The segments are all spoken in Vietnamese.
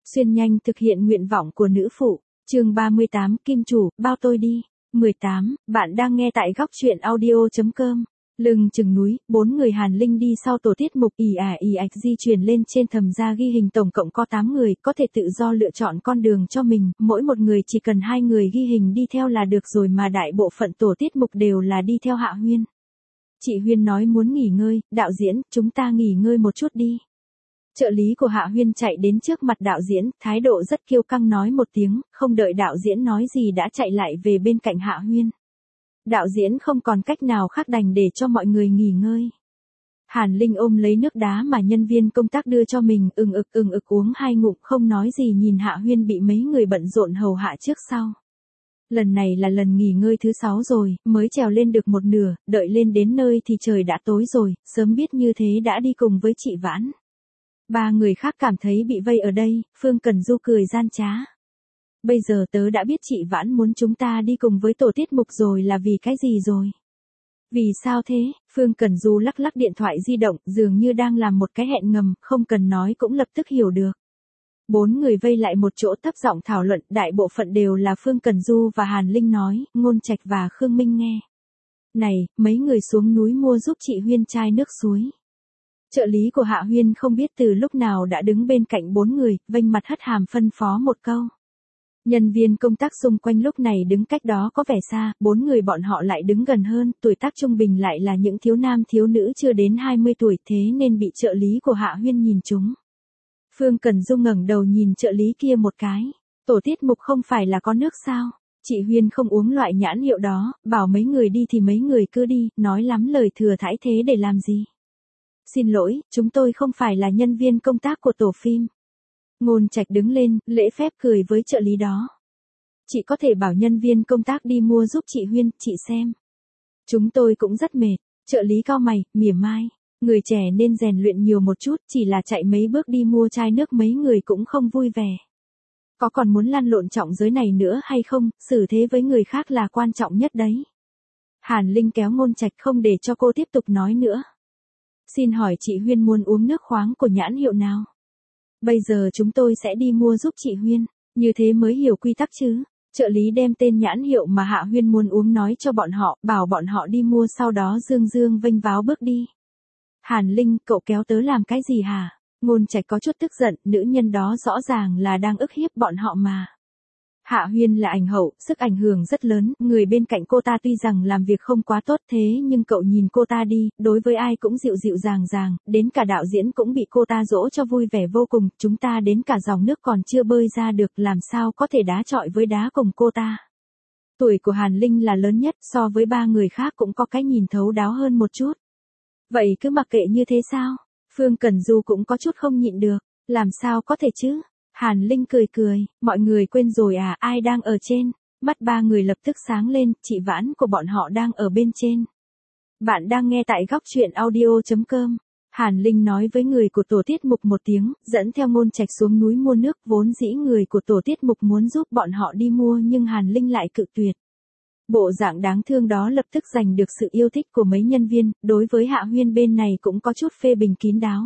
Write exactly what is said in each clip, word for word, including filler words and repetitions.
Xuyên nhanh thực hiện nguyện vọng của nữ phụ. Chương ba mươi tám, Kim chủ, bao tôi đi. mười tám, bạn đang nghe tại góc truyện audio chấm com. Lưng chừng núi, bốn người Hàn Linh đi sau tổ tiết mục ì ả ì ạch di chuyển lên trên thầm gia ghi hình, tổng cộng có tám người, có thể tự do lựa chọn con đường cho mình, mỗi một người chỉ cần hai người ghi hình đi theo là được rồi, mà đại bộ phận tổ tiết mục đều là đi theo Hạ Huyên. Chị Huyên nói muốn nghỉ ngơi, đạo diễn, chúng ta nghỉ ngơi một chút đi. Trợ lý của Hạ Huyên chạy đến trước mặt đạo diễn, thái độ rất kiêu căng nói một tiếng, không đợi đạo diễn nói gì đã chạy lại về bên cạnh Hạ Huyên. Đạo diễn không còn cách nào khác đành để cho mọi người nghỉ ngơi. Hàn Linh ôm lấy nước đá mà nhân viên công tác đưa cho mình, ừng ực ừng ực uống hai ngụm, không nói gì nhìn Hạ Huyên bị mấy người bận rộn hầu hạ trước sau. Lần này là lần nghỉ ngơi thứ sáu rồi, mới trèo lên được một nửa, đợi lên đến nơi thì trời đã tối rồi, sớm biết như thế đã đi cùng với chị Vãn. Ba người khác cảm thấy bị vây ở đây, Phương Cần Du cười gian trá. Bây giờ tớ đã biết chị Vãn muốn chúng ta đi cùng với tổ tiết mục rồi, là vì cái gì rồi? Vì sao thế? Phương Cần Du lắc lắc điện thoại di động, dường như đang làm một cái hẹn ngầm, không cần nói cũng lập tức hiểu được. Bốn người vây lại một chỗ thấp giọng thảo luận, đại bộ phận đều là Phương Cần Du và Hàn Linh nói, Ngôn Trạch và Khương Minh nghe. Này, mấy người xuống núi mua giúp chị Huyên chai nước suối. Trợ lý của Hạ Huyên không biết từ lúc nào đã đứng bên cạnh bốn người, vênh mặt hất hàm phân phó một câu. Nhân viên công tác xung quanh lúc này đứng cách đó có vẻ xa, bốn người bọn họ lại đứng gần hơn, tuổi tác trung bình lại là những thiếu nam thiếu nữ chưa đến hai mươi tuổi, thế nên bị trợ lý của Hạ Huyên nhìn trúng. Phương Cần Du ngẩng đầu nhìn trợ lý kia một cái, tổ tiết mục không phải là có nước sao? Chị Huyên không uống loại nhãn hiệu đó, bảo mấy người đi thì mấy người cứ đi, nói lắm lời thừa thãi thế để làm gì? Xin lỗi, chúng tôi không phải là nhân viên công tác của tổ phim. Ngôn Trạch đứng lên, lễ phép cười với trợ lý đó. Chị có thể bảo nhân viên công tác đi mua giúp chị Huyên, chị xem. Chúng tôi cũng rất mệt. Trợ lý cau mày, mỉa mai. Người trẻ nên rèn luyện nhiều một chút, chỉ là chạy mấy bước đi mua chai nước mấy người cũng không vui vẻ. Có còn muốn lăn lộn trọng giới này nữa hay không, xử thế với người khác là quan trọng nhất đấy. Hàn Linh kéo Ngôn Trạch không để cho cô tiếp tục nói nữa. Xin hỏi chị Huyên muốn uống nước khoáng của nhãn hiệu nào? Bây giờ chúng tôi sẽ đi mua giúp chị Huyên, như thế mới hiểu quy tắc chứ. Trợ lý đem tên nhãn hiệu mà Hạ Huyên muốn uống nói cho bọn họ, bảo bọn họ đi mua, sau đó dương dương vênh váo bước đi. Hàn Linh, cậu kéo tớ làm cái gì hả? Ngôn Trạch có chút tức giận, nữ nhân đó rõ ràng là đang ức hiếp bọn họ mà. Hạ Huyên là ảnh hậu, sức ảnh hưởng rất lớn, người bên cạnh cô ta tuy rằng làm việc không quá tốt thế nhưng cậu nhìn cô ta đi, đối với ai cũng dịu dịu dàng dàng, đến cả đạo diễn cũng bị cô ta dỗ cho vui vẻ vô cùng, chúng ta đến cả dòng nước còn chưa bơi ra được, làm sao có thể đá chọi với đá cùng cô ta. Tuổi của Hàn Linh là lớn nhất, so với ba người khác cũng có cái nhìn thấu đáo hơn một chút. Vậy cứ mặc kệ như thế sao? Phương Cần Du cũng có chút không nhịn được, làm sao có thể chứ? Hàn Linh cười cười, mọi người quên rồi à, ai đang ở trên? Mắt ba người lập tức sáng lên, chị Vãn của bọn họ đang ở bên trên. Bạn đang nghe tại góc truyện audio chấm com. Hàn Linh nói với người của tổ tiết mục một tiếng, dẫn theo Ngôn Trạch xuống núi mua nước, vốn dĩ người của tổ tiết mục muốn giúp bọn họ đi mua nhưng Hàn Linh lại cự tuyệt. Bộ dạng đáng thương đó lập tức giành được sự yêu thích của mấy nhân viên, đối với Hạ Huyên bên này cũng có chút phê bình kín đáo.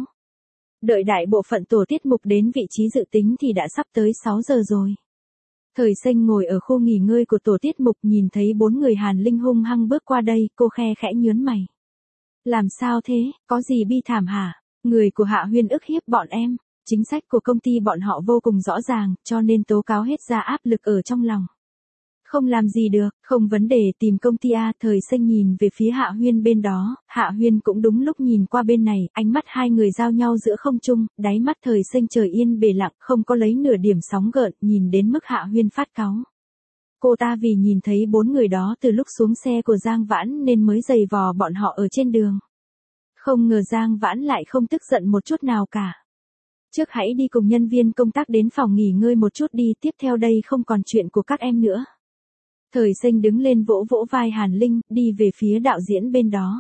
Đợi đại bộ phận tổ tiết mục đến vị trí dự tính thì đã sắp tới sáu giờ rồi. Thời Xanh ngồi ở khu nghỉ ngơi của tổ tiết mục, nhìn thấy bốn người Hàn Linh hung hăng bước qua đây, cô khe khẽ nhớn mày. Làm sao thế, có gì bi thảm hả? Người của Hạ Huyên ức hiếp bọn em, chính sách của công ty bọn họ vô cùng rõ ràng, cho nên tố cáo hết ra áp lực ở trong lòng. Không làm gì được, không vấn đề, tìm công ty A. Thời Xanh nhìn về phía Hạ Huyên bên đó, Hạ Huyên cũng đúng lúc nhìn qua bên này, ánh mắt hai người giao nhau giữa không trung, đáy mắt Thời Xanh trời yên bề lặng, không có lấy nửa điểm sóng gợn, nhìn đến mức Hạ Huyên phát cáu. Cô ta vì nhìn thấy bốn người đó từ lúc xuống xe của Giang Vãn nên mới giày vò bọn họ ở trên đường. Không ngờ Giang Vãn lại không tức giận một chút nào cả. Trước hãy đi cùng nhân viên công tác đến phòng nghỉ ngơi một chút đi, tiếp theo đây không còn chuyện của các em nữa. Thời Xanh đứng lên vỗ vỗ vai Hàn Linh, đi về phía đạo diễn bên đó.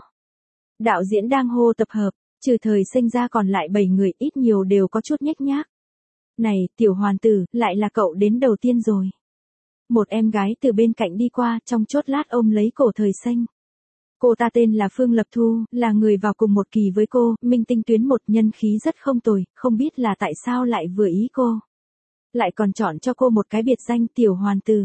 Đạo diễn đang hô tập hợp, trừ Thời Xanh ra còn lại bảy người, ít nhiều đều có chút nhếch nhác. Này, tiểu hoàn tử, lại là cậu đến đầu tiên rồi. Một em gái từ bên cạnh đi qua, trong chốt lát ôm lấy cổ Thời Xanh. Cô ta tên là Phương Lập Thu, là người vào cùng một kỳ với cô, minh tinh tuyến một, nhân khí rất không tồi, không biết là tại sao lại vừa ý cô. Lại còn chọn cho cô một cái biệt danh tiểu hoàn tử.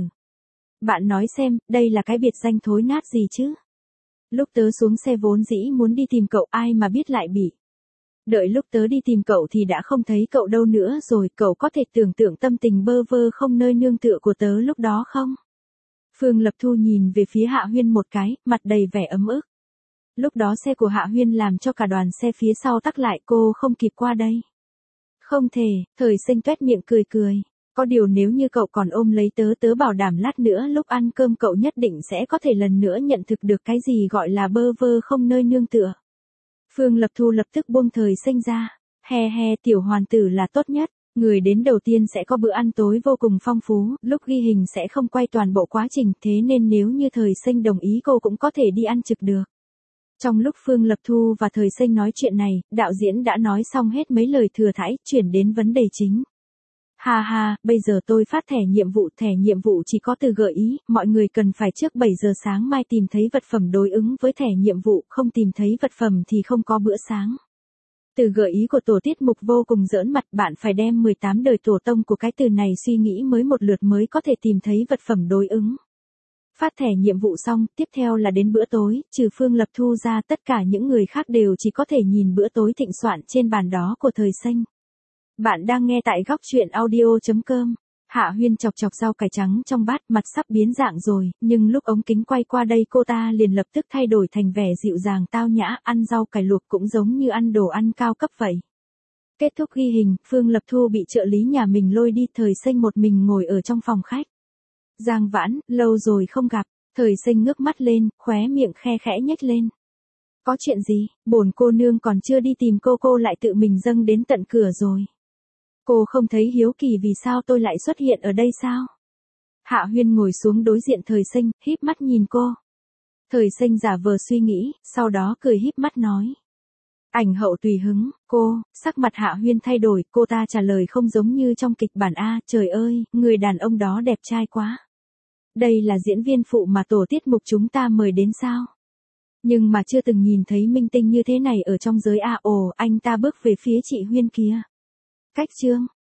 Bạn nói xem, đây là cái biệt danh thối nát gì chứ? Lúc tớ xuống xe vốn dĩ muốn đi tìm cậu, ai mà biết lại bị. Đợi lúc tớ đi tìm cậu thì đã không thấy cậu đâu nữa rồi, cậu có thể tưởng tượng tâm tình bơ vơ không nơi nương tựa của tớ lúc đó không? Phương Lập Thu nhìn về phía Hạ Huyên một cái, mặt đầy vẻ ấm ức. Lúc đó xe của Hạ Huyên làm cho cả đoàn xe phía sau tắc lại, cô không kịp qua đây. Không thể, Thời Sinh tuét miệng cười cười. Có điều nếu như cậu còn ôm lấy tớ, tớ bảo đảm lát nữa lúc ăn cơm cậu nhất định sẽ có thể lần nữa nhận thực được cái gì gọi là bơ vơ không nơi nương tựa. Phương Lập Thu lập tức buông Thời Sinh ra. He he, tiểu hoàn tử là tốt nhất. Người đến đầu tiên sẽ có bữa ăn tối vô cùng phong phú, lúc ghi hình sẽ không quay toàn bộ quá trình, thế nên nếu như Thời Sinh đồng ý cô cũng có thể đi ăn trực được. Trong lúc Phương Lập Thu và Thời Sinh nói chuyện này, đạo diễn đã nói xong hết mấy lời thừa thãi, chuyển đến vấn đề chính. Ha ha, bây giờ tôi phát thẻ nhiệm vụ, thẻ nhiệm vụ chỉ có từ gợi ý, mọi người cần phải trước bảy giờ sáng mai tìm thấy vật phẩm đối ứng với thẻ nhiệm vụ, không tìm thấy vật phẩm thì không có bữa sáng. Từ gợi ý của tổ tiết mục vô cùng giỡn mặt, bạn phải đem mười tám đời tổ tông của cái từ này suy nghĩ mới một lượt mới có thể tìm thấy vật phẩm đối ứng. Phát thẻ nhiệm vụ xong, tiếp theo là đến bữa tối, trừ Phương Lập Thu ra tất cả những người khác đều chỉ có thể nhìn bữa tối thịnh soạn trên bàn đó của Thời Sinh. Bạn đang nghe tại góc truyện audio chấm com. Hạ Huyên chọc chọc rau cải trắng trong bát, mặt sắp biến dạng rồi, nhưng lúc ống kính quay qua đây cô ta liền lập tức thay đổi thành vẻ dịu dàng tao nhã, ăn rau cải luộc cũng giống như ăn đồ ăn cao cấp vậy. Kết thúc ghi hình, Phương Lập Thu bị trợ lý nhà mình lôi đi, Thời Sinh một mình ngồi ở trong phòng khách. Giang Vãn, lâu rồi không gặp. Thời Sinh ngước mắt lên, khóe miệng khe khẽ nhếch lên. Có chuyện gì, bổn cô nương còn chưa đi tìm cô cô lại tự mình dâng đến tận cửa rồi. Cô không thấy hiếu kỳ vì sao tôi lại xuất hiện ở đây sao? Hạ Huyên ngồi xuống đối diện Thời Sinh, híp mắt nhìn cô. Thời Sinh giả vờ suy nghĩ, sau đó cười híp mắt nói. Ảnh hậu tùy hứng, cô, sắc mặt Hạ Huyên thay đổi, cô ta trả lời không giống như trong kịch bản A, trời ơi, người đàn ông đó đẹp trai quá. Đây là diễn viên phụ mà tổ tiết mục chúng ta mời đến sao? Nhưng mà chưa từng nhìn thấy minh tinh như thế này ở trong giới A. Ồ, anh ta bước về phía chị Huyên kia. Cách chương,